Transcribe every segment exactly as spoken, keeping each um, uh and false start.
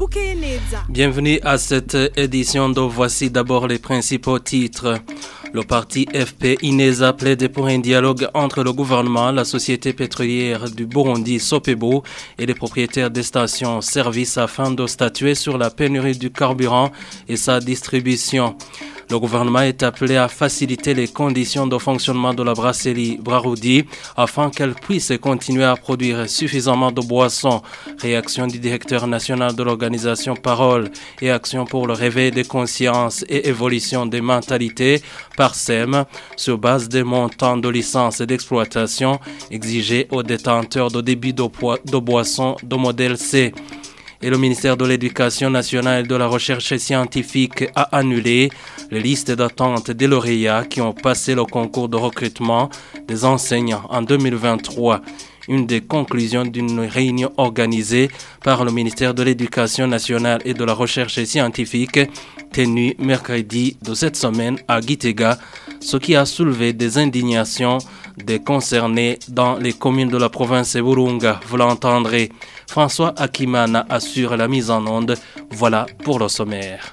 Bienvenue à cette édition dont voici d'abord les principaux titres. Le parti F P Ineza plaide pour un dialogue entre le gouvernement, la société pétrolière du Burundi Sopebu et les propriétaires des stations-service afin de statuer sur la pénurie du carburant et sa distribution. Le gouvernement est appelé à faciliter les conditions de fonctionnement de la brasserie Braroudi afin qu'elle puisse continuer à produire suffisamment de boissons. Réaction du directeur national de l'organisation Parole et Action pour le réveil des consciences et évolution des mentalités, PARSEM, sur base des montants de licence et d'exploitation exigés aux détenteurs de débit de, po- de boissons de modèle C. Et le ministère de l'Éducation nationale et de la recherche scientifique a annulé les listes d'attente des lauréats qui ont passé le concours de recrutement des enseignants en deux mille vingt-trois. Une des conclusions d'une réunion organisée par le ministère de l'Éducation nationale et de la recherche scientifique tenue mercredi de cette semaine à Gitega, ce qui a soulevé des indignations des concernés dans les communes de la province de Burunga. Vous l'entendrez. François Akimana assure la mise en onde. Voilà pour le sommaire.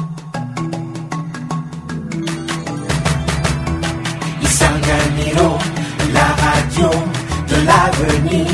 Isanganiro, la radio de l'avenir.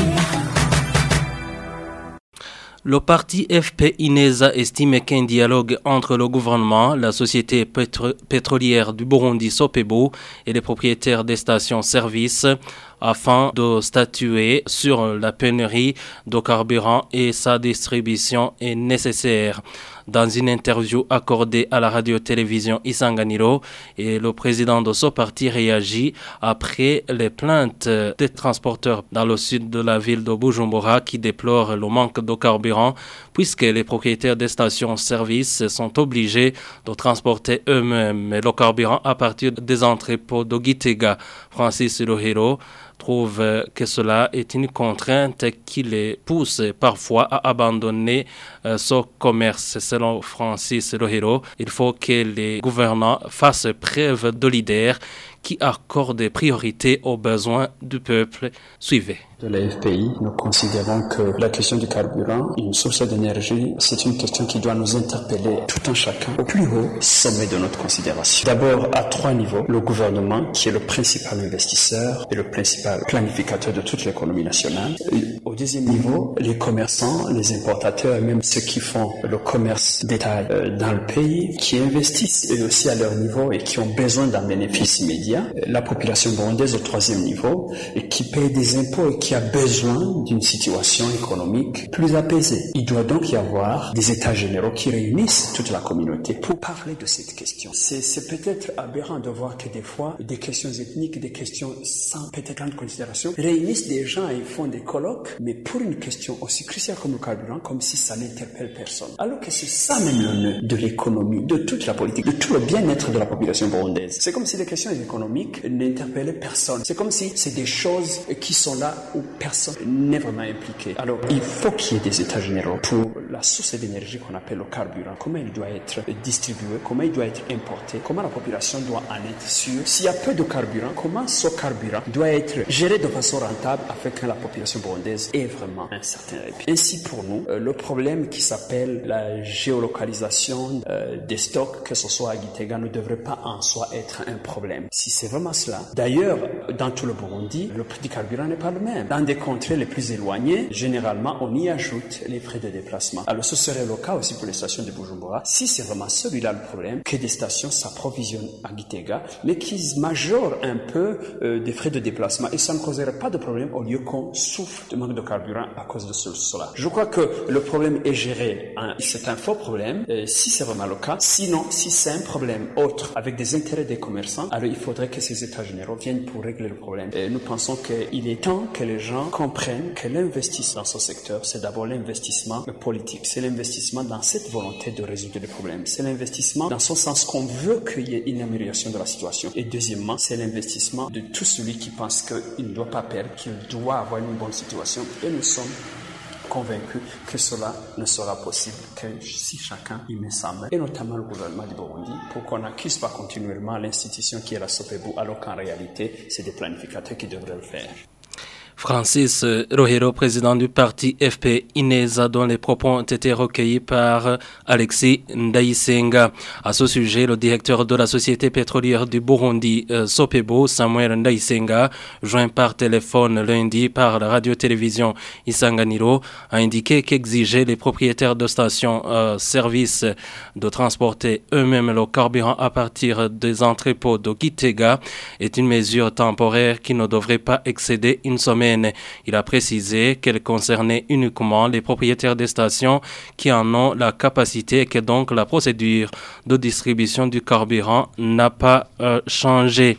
Le parti F P Ineza estime qu'un dialogue entre le gouvernement, la société pétro- pétrolière du Burundi Sopebu et les propriétaires des stations-service afin de statuer sur la pénurie de carburant et sa distribution est nécessaire. Dans une interview accordée à la radio-télévision Isanganiro, et le président de ce parti réagit après les plaintes des transporteurs dans le sud de la ville de Bujumbura qui déplorent le manque de carburant puisque les propriétaires des stations-service sont obligés de transporter eux-mêmes le carburant à partir des entrepôts de Gitega. Francis Lohiro trouve que cela est une contrainte qui les pousse parfois à abandonner euh, ce commerce. Selon Francis Lohiro, il faut que les gouvernants fassent preuve de leader qui accorde priorité aux besoins du peuple. Suivez. De la F P I, nous considérons que la question du carburant, une source d'énergie, c'est une question qui doit nous interpeller tout un chacun au plus haut sommet de notre considération. D'abord, à trois niveaux, le gouvernement, qui est le principal investisseur et le principal planificateur de toute l'économie nationale. Au deuxième niveau, les commerçants, les importateurs et même ceux qui font le commerce détail dans le pays, qui investissent eux aussi à leur niveau et qui ont besoin d'un bénéfice immédiat. La population burundaise au troisième niveau, et qui paye des impôts et qui a besoin d'une situation économique plus apaisée. Il doit donc y avoir des états généraux qui réunissent toute la communauté pour parler de cette question. C'est, c'est peut-être aberrant de voir que des fois, des questions ethniques, des questions sans peut-être grande considération, réunissent des gens et font des colloques, mais pour une question aussi cruciale comme le carburant, comme si ça n'interpelle personne. Alors que c'est ça même le nœud de l'économie, de toute la politique, de tout le bien-être de la population burundaise. C'est comme si les questions économiques n'interpellaient personne. C'est comme si c'est des choses qui sont là où personne n'est vraiment impliqué. Alors, il faut qu'il y ait des états généraux pour la source d'énergie qu'on appelle le carburant. Comment il doit être distribué, comment il doit être importé, comment la population doit en être sûre. S'il y a peu de carburant, comment ce carburant doit être géré de façon rentable afin que la population burundaise ait vraiment un certain répit. Ainsi, pour nous, euh, le problème qui s'appelle la géolocalisation euh, des stocks, que ce soit à Gitega, ne devrait pas en soi être un problème. Si c'est vraiment cela. D'ailleurs, dans tout le Burundi, le prix du carburant n'est pas le même. Dans des contrées les plus éloignées, généralement, on y ajoute les frais de déplacement. Alors, ce serait le cas aussi pour les stations de Bujumbura. Si c'est vraiment celui-là le problème, que des stations s'approvisionnent à Gitega, mais qu'ils majorent un peu euh, des frais de déplacement et ça ne causerait pas de problème au lieu qu'on souffre de manque de carburant à cause de cela. Je crois que le problème est géré. Hein. C'est un faux problème, euh, si c'est vraiment le cas. Sinon, si c'est un problème autre, avec des intérêts des commerçants, alors il faudrait que ces états généraux viennent pour régler le problème. Et nous pensons qu'il est temps que les gens comprennent que l'investissement dans ce secteur, c'est d'abord l'investissement politique. C'est l'investissement dans cette volonté de résoudre les problèmes. C'est l'investissement dans ce sens qu'on veut qu'il y ait une amélioration de la situation. Et deuxièmement, c'est l'investissement de tout celui qui pense qu'il ne doit pas perdre, qu'il doit avoir une bonne situation. Et nous sommes convaincus que cela ne sera possible que si chacun y met sa main, et notamment le gouvernement du Burundi, pour qu'on n'accuse pas continuellement l'institution qui est la Sopebu, alors qu'en réalité, c'est des planificateurs qui devraient le faire. Francis Rohero, président du parti F P Ineza, dont les propos ont été recueillis par Alexis Ndayisenga. À ce sujet, le directeur de la société pétrolière du Burundi, euh, Sopebo, Samuel Ndayisenga, joint par téléphone lundi par la radio-télévision Isanganiro, a indiqué qu'exiger les propriétaires de stations-service euh, de transporter eux-mêmes le carburant à partir des entrepôts de Gitega est une mesure temporaire qui ne devrait pas excéder une semaine. Il a précisé qu'elle concernait uniquement les propriétaires des stations qui en ont la capacité et que donc la procédure de distribution du carburant n'a pas euh, changé.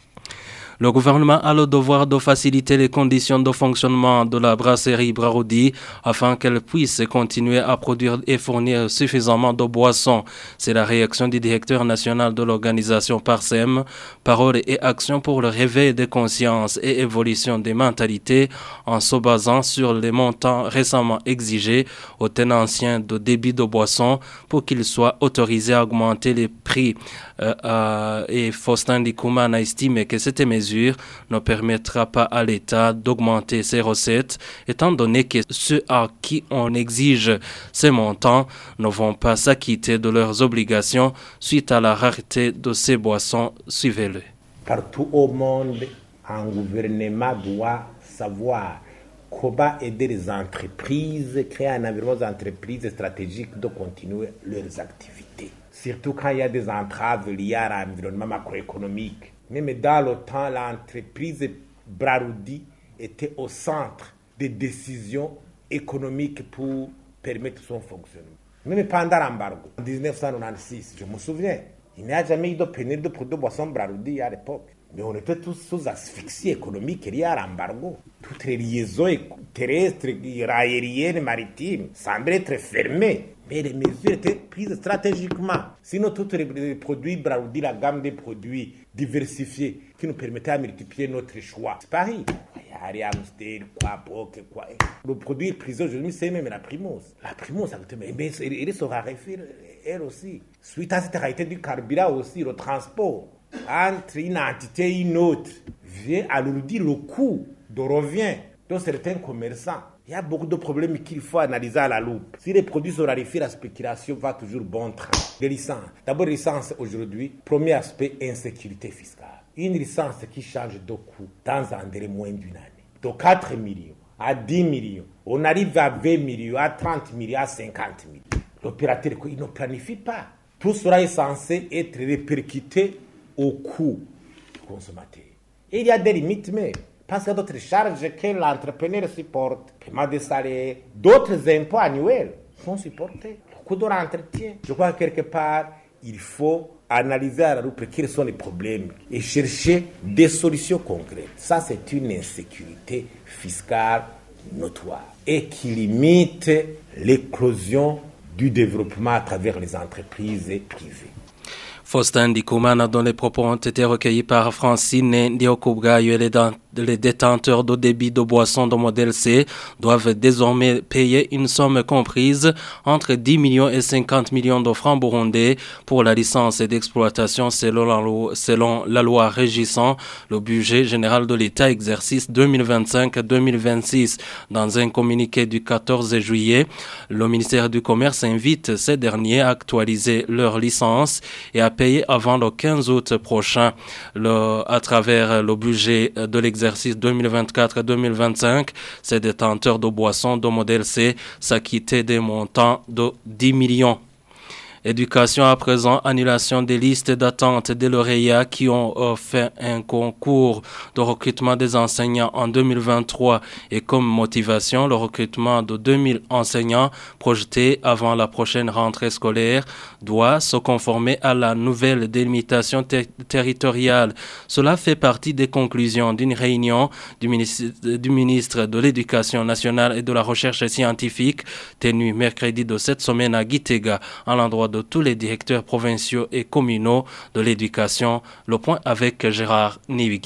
Le gouvernement a le devoir de faciliter les conditions de fonctionnement de la brasserie Braroudi afin qu'elle puisse continuer à produire et fournir suffisamment de boissons. C'est la réaction du directeur national de l'organisation Parsem, Paroles et Actions pour le réveil des consciences et évolution des mentalités, en se basant sur les montants récemment exigés aux tenanciens de débit de boissons pour qu'ils soient autorisés à augmenter les prix. Euh, euh, et Faustin Ndikouman a estimé que cette mesure ne permettra pas à l'État d'augmenter ses recettes, étant donné que ceux à qui on exige ces montants ne vont pas s'acquitter de leurs obligations suite à la rareté de ces boissons. Suivez-le. Partout au monde, un gouvernement doit savoir comment aider les entreprises, créer un environnement d'entreprises stratégiques de continuer leurs activités. Surtout quand il y a des entraves liées à l'environnement macroéconomique. Même dans le temps, l'entreprise Braroudi était au centre des décisions économiques pour permettre son fonctionnement. Même pendant l'embargo, en dix-neuf cent quatre-vingt-six, je me souviens, il n'y a jamais eu de pénurie de produits de boissons Braroudi à l'époque. Mais on était tous sous asphyxie économique liée à l'embargo. Toutes les liaisons terrestres, aériennes, maritimes semblaient être fermées. Mais les mesures étaient prises stratégiquement. Sinon, tous les produits Braroudi, la gamme des produits diversifiés qui nous permettaient de multiplier notre choix. C'est pareil. Il y a Amstel, quoi, Boc, quoi. Le produit prisé aujourd'hui, c'est même la Primos. La Primos, mais elle se raréfie, elle aussi. Suite à cette réalité du carburant aussi, le transport entre une entité et une autre vient alourdir le coût de revient de certains commerçants. Il y a beaucoup de problèmes qu'il faut analyser à la loupe. Si les produits sont raréfiés, la spéculation va toujours bon train. Les licences. D'abord, les licences aujourd'hui, premier aspect, insécurité fiscale. Une licence qui change de coût dans un délai moins d'une année. De quatre millions à dix millions, on arrive à vingt millions, à trente millions, à cinquante millions. L'opérateur, il ne planifie pas. Tout cela est censé être répercuté au coût du consommateur. Et il y a des limites, mais parce qu'il y a d'autres charges que l'entrepreneur supporte, paiement des salaires, d'autres impôts annuels sont supportés, le coût de l'entretien. Je crois que quelque part, il faut analyser à la loupe quels sont les problèmes et chercher des solutions concrètes. Ça, c'est une insécurité fiscale notoire et qui limite l'éclosion du développement à travers les entreprises privées. Faustin Ndikouman, dont les propos ont été recueillis par Francine Ndiokougayo, et les, les détenteurs de débit de boissons de modèle C doivent désormais payer une somme comprise entre dix millions et cinquante millions de francs burundais pour la licence d'exploitation selon la loi, selon la loi régissant le budget général de l'État exercice deux mille vingt-cinq deux mille vingt-six. Dans un communiqué du quatorze juillet, le ministère du Commerce invite ces derniers à actualiser leur licence et à payer avant le quinze août prochain le, à travers le budget de l'exercice deux mille vingt-quatre deux mille vingt-cinq. Ces détenteurs de boissons de modèle C s'acquittaient des montants de dix millions. Éducation à présent, annulation des listes d'attente des lauréats qui ont euh, fait un concours de recrutement des enseignants en deux mille vingt-trois et comme motivation le recrutement de deux mille enseignants projetés avant la prochaine rentrée scolaire doit se conformer à la nouvelle délimitation ter- territoriale. Cela fait partie des conclusions d'une réunion du ministre, du ministre de l'Éducation nationale et de la recherche scientifique tenue mercredi de cette semaine à Gitega à l'endroit de tous les directeurs provinciaux et communaux de l'éducation. Le point avec Gérard Niwigira.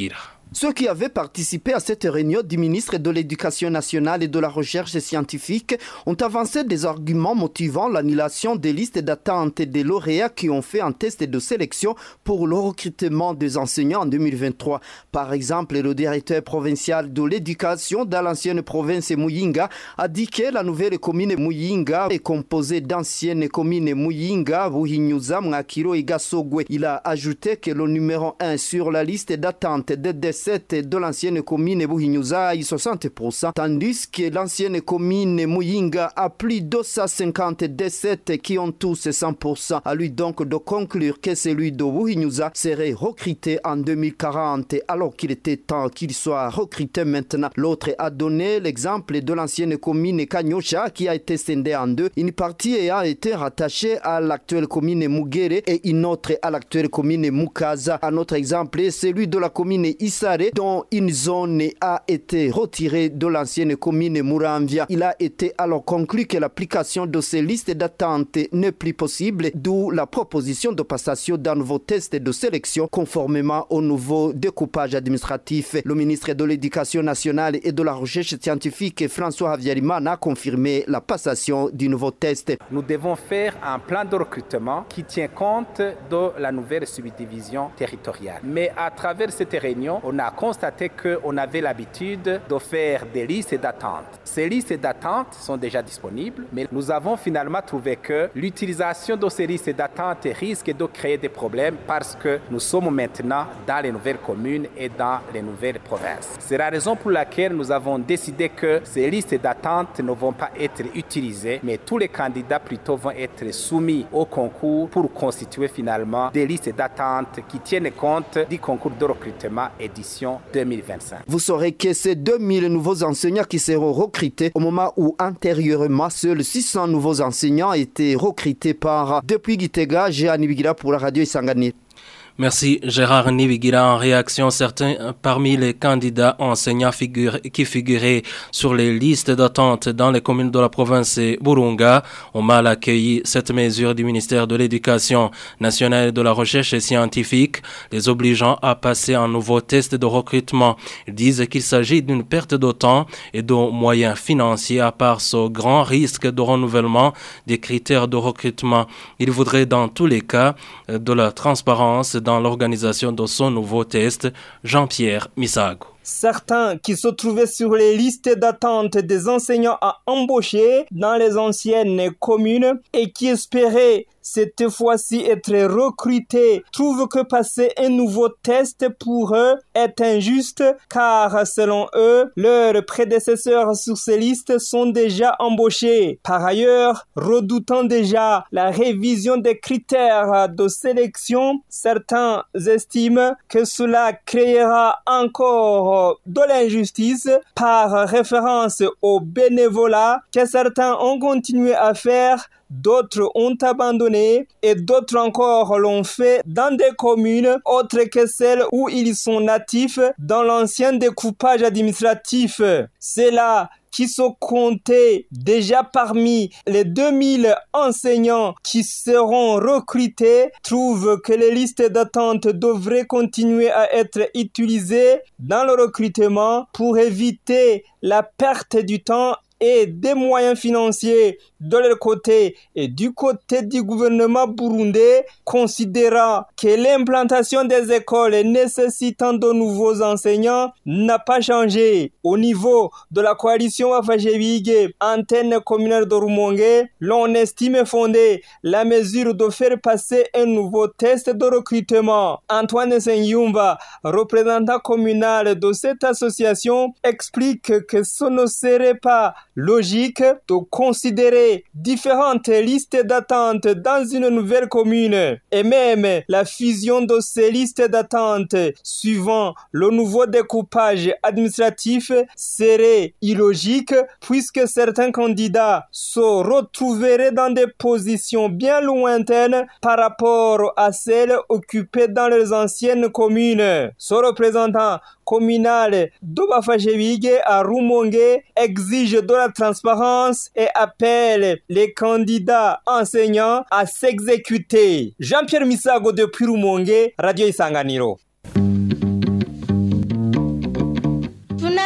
Ceux qui avaient participé à cette réunion du ministre de l'Éducation nationale et de la recherche scientifique ont avancé des arguments motivant l'annulation des listes d'attente des lauréats qui ont fait un test de sélection pour le recrutement des enseignants en deux mille vingt-trois. Par exemple, le directeur provincial de l'éducation dans l'ancienne province Muyinga a dit que la nouvelle commune Muyinga est composée d'anciennes communes Muyinga, Buhinyuza, Mwakiro et Gasogwe. Il a ajouté que le numéro un sur la liste d'attente des décès de l'ancienne commune Buhinyuza est soixante pour cent, tandis que l'ancienne commune Muyinga a plus de deux cent cinquante décès qui ont tous cent pour cent. À lui donc de conclure que celui de Buhinyuza serait recruté en deux mille quarante alors qu'il était temps qu'il soit recruté maintenant. L'autre a donné l'exemple de l'ancienne commune Kanyosha qui a été scindée en deux. Une partie a été rattachée à l'actuelle commune Mugere et une autre à l'actuelle commune Mukaza. Un autre exemple est celui de la commune Issa dont une zone a été retirée de l'ancienne commune Muramvia. Il a été alors conclu que l'application de ces listes d'attente n'est plus possible, d'où la proposition de passation d'un nouveau test de sélection conformément au nouveau découpage administratif. Le ministre de l'Éducation nationale et de la recherche scientifique, François Havyarimana, a confirmé la passation du nouveau test. Nous devons faire un plan de recrutement qui tient compte de la nouvelle subdivision territoriale. Mais à travers cette réunion, on a constaté qu'on avait l'habitude de faire des listes d'attente. Ces listes d'attente sont déjà disponibles, mais nous avons finalement trouvé que l'utilisation de ces listes d'attente risque de créer des problèmes parce que nous sommes maintenant dans les nouvelles communes et dans les nouvelles provinces. C'est la raison pour laquelle nous avons décidé que ces listes d'attente ne vont pas être utilisées, mais tous les candidats plutôt vont être soumis au concours pour constituer finalement des listes d'attente qui tiennent compte du concours de recrutement édition deux mille vingt-cinq. Vous saurez que c'est deux mille nouveaux enseignants qui seront recrutés au moment où antérieurement seuls six cents nouveaux enseignants étaient recrutés par depuis Gitega, Jeanne Bigira pour la radio Isangani. Merci Gérard Nibigira. En réaction, certains parmi les candidats enseignants figure, qui figuraient sur les listes d'attente dans les communes de la province Burunga ont mal accueilli cette mesure du ministère de l'Éducation nationale et de la recherche scientifique, les obligeant à passer un nouveau test de recrutement. Ils disent qu'il s'agit d'une perte de temps et de moyens financiers à part ce grand risque de renouvellement des critères de recrutement. Ils voudraient dans tous les cas de la transparence dans l'organisation de son nouveau test. Jean-Pierre Misago. Certains qui se trouvaient sur les listes d'attente des enseignants à embaucher dans les anciennes communes et qui espéraient cette fois-ci être recrutés trouvent que passer un nouveau test pour eux est injuste car selon eux, leurs prédécesseurs sur ces listes sont déjà embauchés. Par ailleurs, redoutant déjà la révision des critères de sélection, certains estiment que cela créera encore de l'injustice par référence au bénévolat que certains ont continué à faire, d'autres ont abandonné et d'autres encore l'ont fait dans des communes autres que celles où ils sont natifs dans l'ancien découpage administratif. C'est là qui sont comptés déjà parmi les deux mille enseignants qui seront recrutés, trouvent que les listes d'attente devraient continuer à être utilisées dans le recrutement pour éviter la perte du temps et des moyens financiers de leur côté et du côté du gouvernement burundais, considérant que l'implantation des écoles nécessitant de nouveaux enseignants n'a pas changé. Au niveau de la coalition Wafajebige, antenne communale de Rumongue, l'on estime fondée la mesure de faire passer un nouveau test de recrutement. Antoine Senyumba, représentant communal de cette association, explique que ce ne serait pas logique de considérer différentes listes d'attente dans une nouvelle commune et même la fusion de ces listes d'attente suivant le nouveau découpage administratif serait illogique puisque certains candidats se retrouveraient dans des positions bien lointaines par rapport à celles occupées dans les anciennes communes. Ce représentant communal d'Obafajebige à Rumongue exige de la transparence et appelle les candidats enseignants à s'exécuter. Jean-Pierre Misago depuis Rumongue, Radio Isanganiro.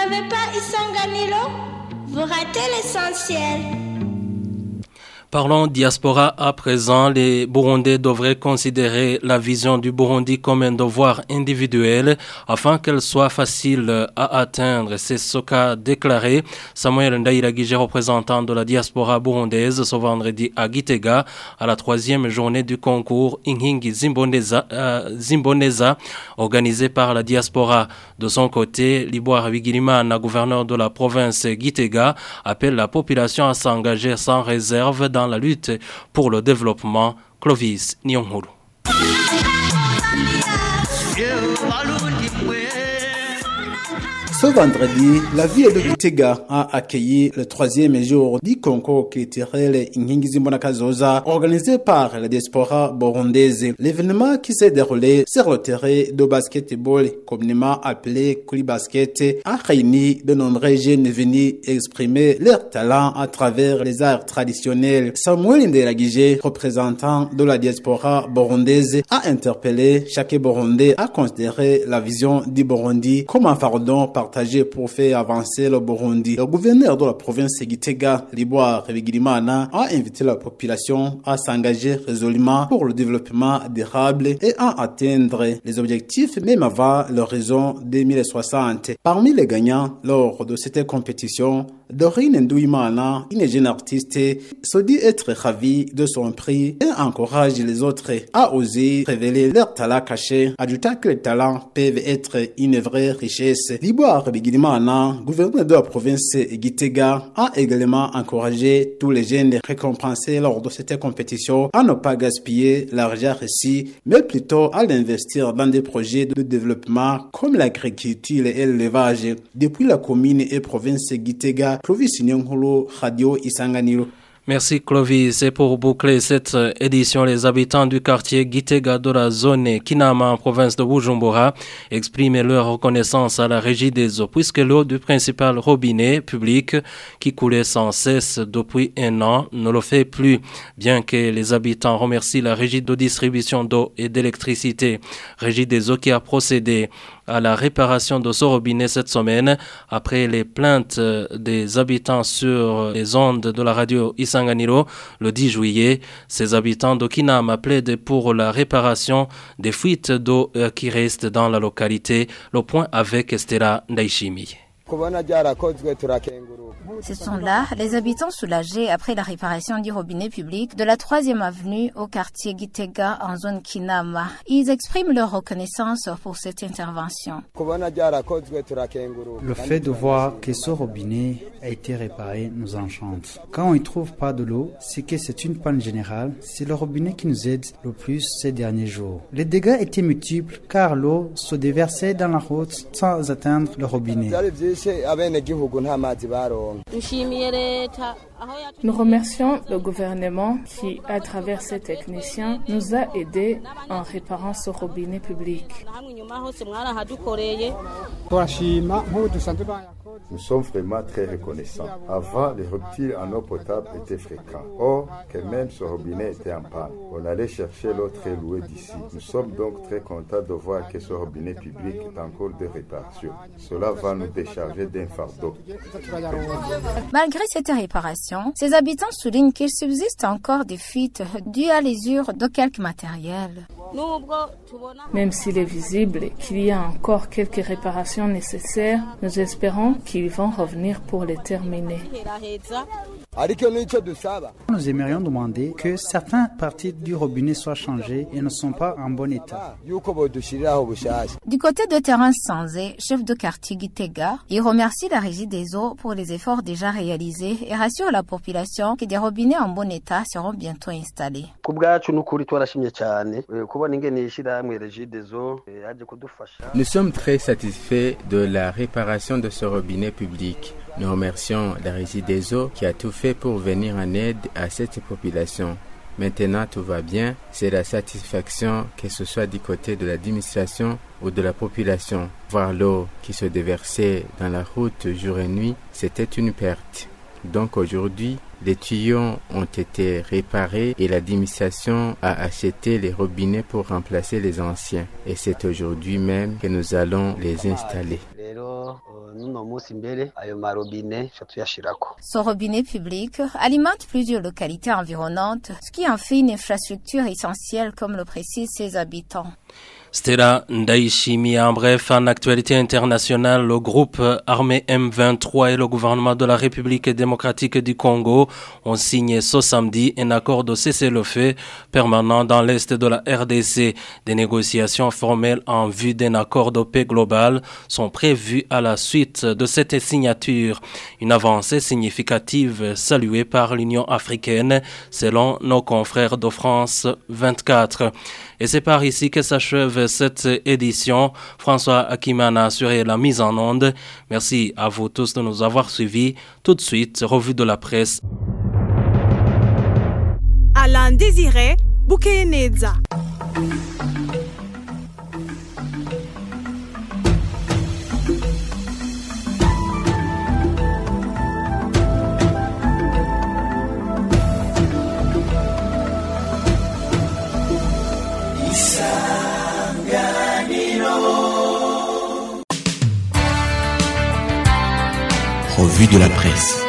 n'avez pas Isanganiro, vous ratez l'essentiel. Parlons diaspora à présent. Les Burundais devraient considérer la vision du Burundi comme un devoir individuel afin qu'elle soit facile à atteindre. C'est ce qu'a déclaré Samuel Ndairagije, représentant de la diaspora burundaise, ce vendredi à Gitega, à la troisième journée du concours Inkingi Zimboneza, euh, Zimboneza, organisé par la diaspora. De son côté, Liboire Bigirimana, gouverneur de la province Gitega, appelle la population à s'engager sans réserve dans la lutte pour le développement. Clovis Nyonghuru. Ce vendredi, la ville de Gitega a accueilli le troisième jour du concours culturel Inkingi Zimbonakazoza organisé par la diaspora burundaise. L'événement qui s'est déroulé sur le terrain de basketball, communément appelé Kuli Basket, a réuni de nombreux jeunes venus exprimer leur talent à travers les arts traditionnels. Samuel Ndairagije, représentant de la diaspora burundaise, a interpellé chaque Burundais à considérer la vision du Burundi comme un fardeau partagé pour faire avancer le Burundi. Le gouverneur de la province Gitega, Liboire Bigirimana, a invité la population à s'engager résolument pour le développement durable et à atteindre les objectifs même avant l'horizon deux mille soixante. Parmi les gagnants lors de cette compétition, Dorine Ndouimana, une jeune artiste, se dit être ravie de son prix et encourage les autres à oser révéler leurs talents cachés, ajoutant que les talents peuvent être une vraie richesse. Liboire Bigirimana, gouverneur de la province Gitega, a également encouragé tous les jeunes récompensés lors de cette compétition à ne pas gaspiller l'argent reçu, mais plutôt à l'investir dans des projets de développement comme l'agriculture et l'élevage. Depuis la commune et province Gitega, Clovis Nyonghuru, Radio Isanganiro. Merci Clovis. Et pour boucler cette édition, les habitants du quartier Gitega de la zone Kinama en province de Bujumbura expriment leur reconnaissance à la régie des eaux puisque l'eau du principal robinet public qui coulait sans cesse depuis un an ne le fait plus. Bien que les habitants remercient la régie de distribution d'eau et d'électricité, régie des eaux qui a procédé à la réparation de ce robinet cette semaine après les plaintes des habitants sur les ondes de la radio Isanganiro le dix juillet. Ces habitants d'Okinama plaident pour la réparation des fuites d'eau qui restent dans la localité. Le point avec Estera Ndaishimi. Ce sont là les habitants soulagés après la réparation du robinet public de la troisième avenue au quartier Gitega en zone Kinama. Ils expriment leur reconnaissance pour cette intervention. Le fait de voir que ce robinet a été réparé nous enchante. Quand on ne trouve pas de l'eau, c'est que c'est une panne générale. C'est le robinet qui nous aide le plus ces derniers jours. Les dégâts étaient multiples car l'eau se déversait dans la route sans atteindre le robinet. Nous remercions le gouvernement qui, à travers ses techniciens, nous a aidés en réparant ce robinet public. Nous sommes vraiment très reconnaissants. Avant, les ruptures en eau potable étaient fréquentes. Or, que même ce robinet était en panne, on allait chercher l'eau très loin d'ici. Nous sommes donc très contents de voir que ce robinet public est en cours de réparation. Cela va nous décharger d'un fardeau. Malgré cette réparation, ces habitants soulignent qu'il subsiste encore des fuites dues à l'usure de quelques matériels. Même s'il est visible qu'il y a encore quelques réparations nécessaires, nous espérons qu'ils vont revenir pour les terminer. Nous aimerions demander que certaines parties du robinet soient changées et ne sont pas en bon état. Du côté de Terrain Sanzé, chef de quartier Gitega, il remercie la régie des eaux pour les efforts déjà réalisés et rassure la population que des robinets en bon état seront bientôt installés. Nous sommes très satisfaits de la réparation de ce robinet public. Nous remercions la régie des eaux qui a tout fait pour venir en aide à cette population. Maintenant, tout va bien. C'est la satisfaction, que ce soit du côté de l'administration ou de la population. Voir l'eau qui se déversait dans la route jour et nuit, c'était une perte. Donc aujourd'hui, Les tuyaux ont été réparés et l'administration a acheté les robinets pour remplacer les anciens. Et c'est aujourd'hui même que nous allons les installer. Ce robinet public alimente plusieurs localités environnantes, ce qui en fait une infrastructure essentielle comme le précisent ses habitants. Stella Ndaishimi, en bref, en actualité internationale, le groupe armé M vingt-trois et le gouvernement de la République démocratique du Congo ont signé ce samedi un accord de cessez-le-feu permanent dans l'est de la R D C. Des négociations formelles en vue d'un accord de paix global sont prévues à la suite de cette signature. Une avancée significative saluée par l'Union africaine, selon nos confrères de France vingt-quatre. Et c'est par ici que s'achève cette édition. François Akimana a assuré la mise en onde. Merci à vous tous de nous avoir suivis. Tout de suite, revue de la presse. Alain Désiré Boukeneza. Revue de la presse.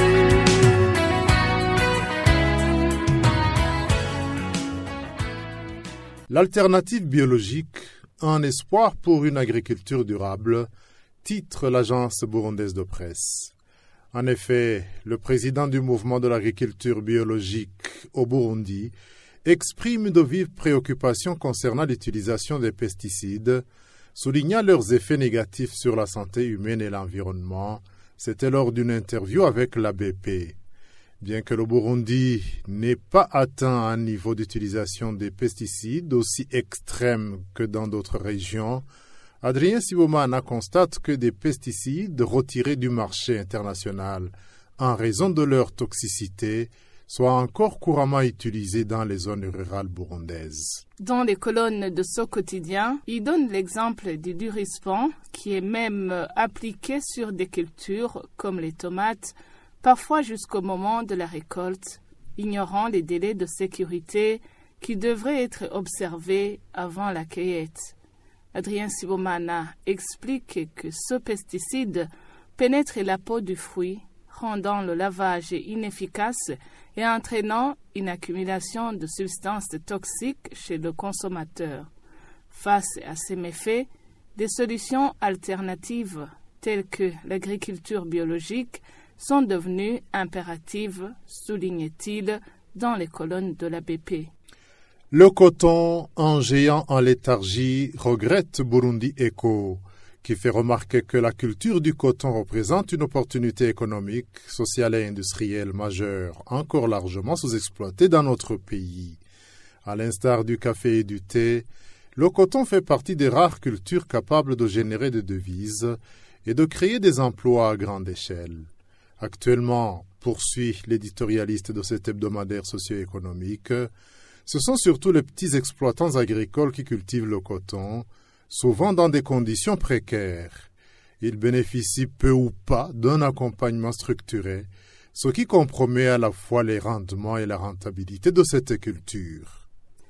L'alternative biologique, un espoir pour une agriculture durable, titre l'agence burundaise de presse. En effet, le président du mouvement de l'agriculture biologique au Burundi exprime de vives préoccupations concernant l'utilisation des pesticides, soulignant leurs effets négatifs sur la santé humaine et l'environnement. C'était lors d'une interview avec l'A B P. Bien que le Burundi n'ait pas atteint un niveau d'utilisation des pesticides aussi extrême que dans d'autres régions, Adrien Sibomana constate que des pesticides retirés du marché international en raison de leur toxicité soient encore couramment utilisés dans les zones rurales burundaises. Dans les colonnes de ce quotidien, il donne l'exemple du Durispan qui est même appliqué sur des cultures comme les tomates, parfois jusqu'au moment de la récolte, ignorant les délais de sécurité qui devraient être observés avant la cueillette. Adrien Sibomana explique que ce pesticide pénètre la peau du fruit, rendant le lavage inefficace et entraînant une accumulation de substances toxiques chez le consommateur. Face à ces méfaits, des solutions alternatives telles que l'agriculture biologique sont devenues impératives, souligne-t-il dans les colonnes de l'A B P. Le coton, un géant en léthargie, regrette Burundi Eco, qui fait remarquer que la culture du coton représente une opportunité économique, sociale et industrielle majeure, encore largement sous-exploitée dans notre pays. À l'instar du café et du thé, le coton fait partie des rares cultures capables de générer des devises et de créer des emplois à grande échelle. Actuellement, poursuit l'éditorialiste de cet hebdomadaire socio-économique, ce sont surtout les petits exploitants agricoles qui cultivent le coton, souvent dans des conditions précaires. Ils bénéficient peu ou pas d'un accompagnement structuré, ce qui compromet à la fois les rendements et la rentabilité de cette culture.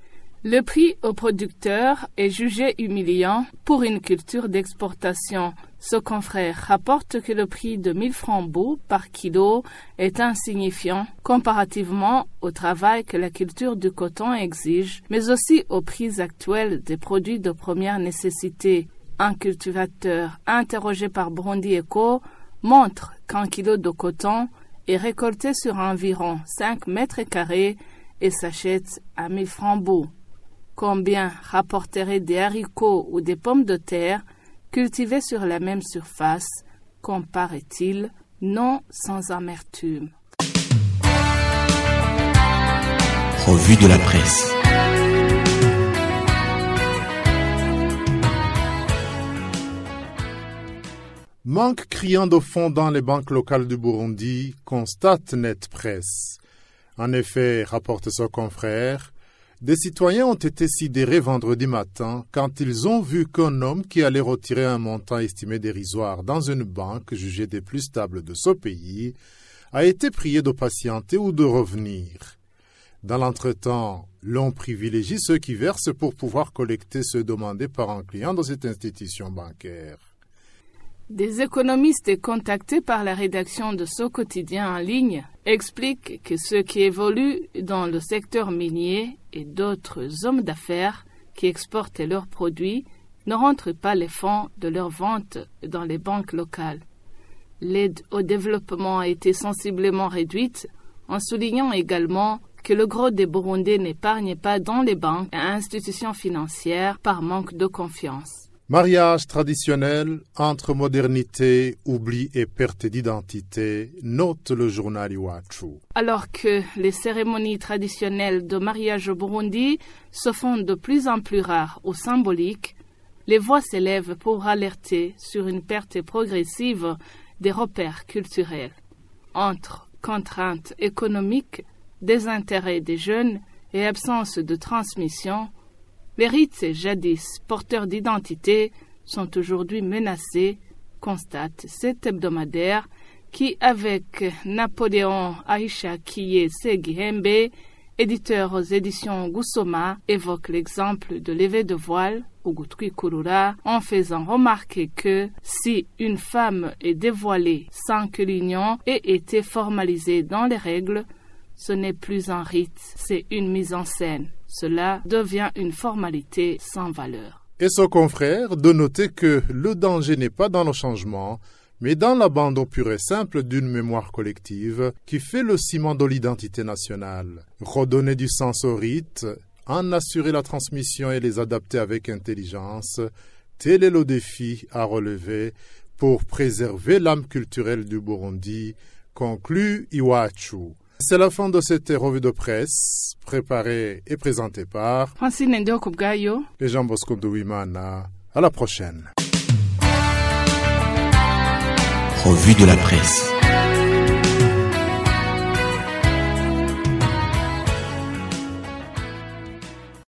Le prix aux producteurs est jugé humiliant pour une culture d'exportation. Ce confrère rapporte que le prix de mille francs beaux par kilo est insignifiant comparativement au travail que la culture du coton exige, mais aussi aux prix actuels des produits de première nécessité. Un cultivateur interrogé par Burundi Eco montre qu'un kilo de coton est récolté sur environ cinq mètres carrés et s'achète à mille francs beaux. Combien rapporteraient des haricots ou des pommes de terre cultivés sur la même surface, compare-t-il, non sans amertume. Revue de la presse. Manque criant de fonds dans les banques locales du Burundi, constate Net Presse. En effet, rapporte son confrère, des citoyens ont été sidérés vendredi matin quand ils ont vu qu'un homme qui allait retirer un montant estimé dérisoire dans une banque jugée des plus stables de ce pays a été prié de patienter ou de revenir. Dans l'entretemps, l'on privilégie ceux qui versent pour pouvoir collecter ceux demandés par un client dans cette institution bancaire. Des économistes contactés par la rédaction de ce quotidien en ligne expliquent que ceux qui évoluent dans le secteur minier et d'autres hommes d'affaires qui exportent leurs produits ne rentrent pas les fonds de leur vente dans les banques locales. L'aide au développement a été sensiblement réduite, en soulignant également que le gros des Burundais n'épargne pas dans les banques et institutions financières par manque de confiance. Mariage traditionnel entre modernité, oubli et perte d'identité, note le journal Iwachu. Alors que les cérémonies traditionnelles de mariage au Burundi se font de plus en plus rares ou symboliques, les voix s'élèvent pour alerter sur une perte progressive des repères culturels. Entre contraintes économiques, désintérêt des jeunes et absence de transmission, les rites jadis porteurs d'identité sont aujourd'hui menacés, constate cet hebdomadaire qui, avec Napoléon Aishakiye Segihembe, éditeur aux éditions Gusoma, évoque l'exemple de lever de voile au Gutwi Kurura en faisant remarquer que si une femme est dévoilée sans que l'union ait été formalisée dans les règles, ce n'est plus un rite, c'est une mise en scène. Cela devient une formalité sans valeur. Et son confrère de noter que le danger n'est pas dans le changement, mais dans l'abandon pur et simple d'une mémoire collective qui fait le ciment de l'identité nationale. Redonner du sens aux rites, en assurer la transmission et les adapter avec intelligence, tel est le défi à relever pour préserver l'âme culturelle du Burundi, conclut Iwachu. C'est la fin de cette revue de presse, préparée et présentée par Francine Ndiokubgayo et Jean-Bosco Douimana. À la prochaine. Revue de la presse.